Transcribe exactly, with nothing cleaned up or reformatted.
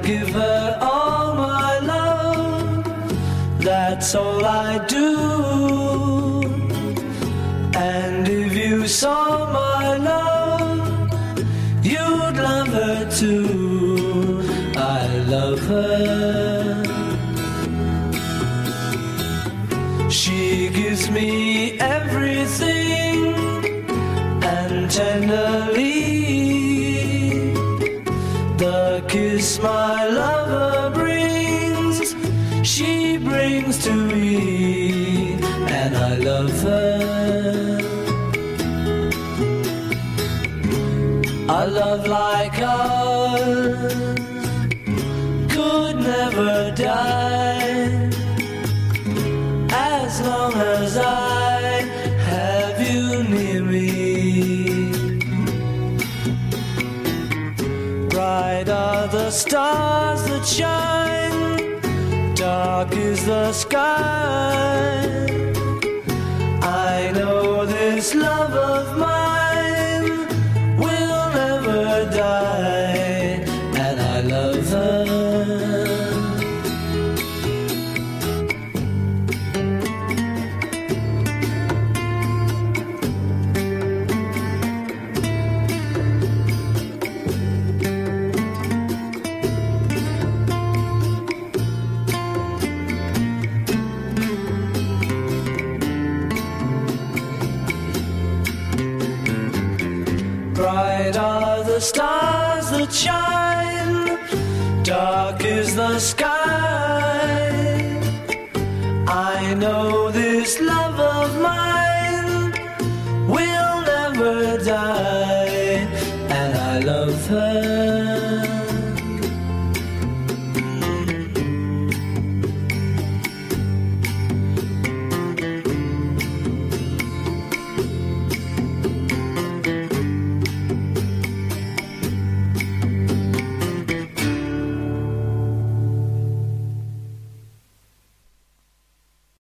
give her all my love, that's all I do. And if you saw my love, you'd love her too. I love her. She gives me everything, and tenderly the kiss my lover brings, she brings to me, and I love her. A love like ours could never die, as long as I have you near me. Bright are the stars that shine, dark is the sky. I know this love of mine will never die, and I love her. Bright are the stars that shine, dark is the sky. I know this love of mine will never die, and I love her.